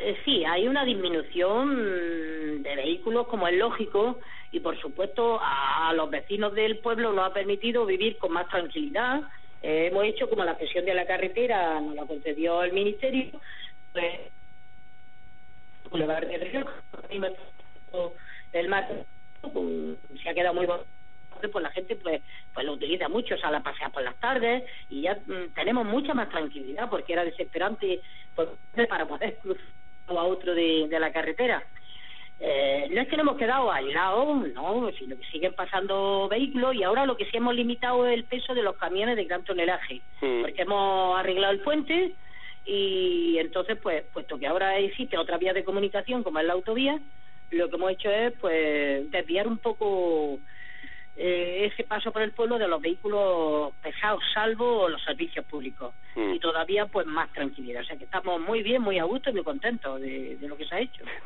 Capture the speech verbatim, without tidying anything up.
Eh, sí, hay una disminución de vehículos, como es lógico, y por supuesto a, a los vecinos del pueblo nos ha permitido vivir con más tranquilidad. Eh, hemos hecho como la cesión de la carretera nos la concedió el ministerio, pues Boulevard de Río, el mar se ha quedado muy bonito, pues la gente pues pues lo utiliza mucho, sale a pasear por las tardes y ya mm, tenemos mucha más tranquilidad, porque era desesperante pues, para poder cruzar a otro de, de la carretera. Eh, no es que nos hemos quedado aislados, no, sino que siguen pasando vehículos, y ahora lo que sí hemos limitado es el peso de los camiones de gran tonelaje, mm. porque hemos arreglado el puente, y entonces pues puesto que ahora existe otra vía de comunicación como es la autovía, lo que hemos hecho es pues desviar un poco eh, ese paso por el pueblo de los vehículos pesados, salvo los servicios públicos, mm. y todavía pues más tranquilidad. O sea que estamos muy bien, muy a gusto y muy contentos de, de lo que se ha hecho.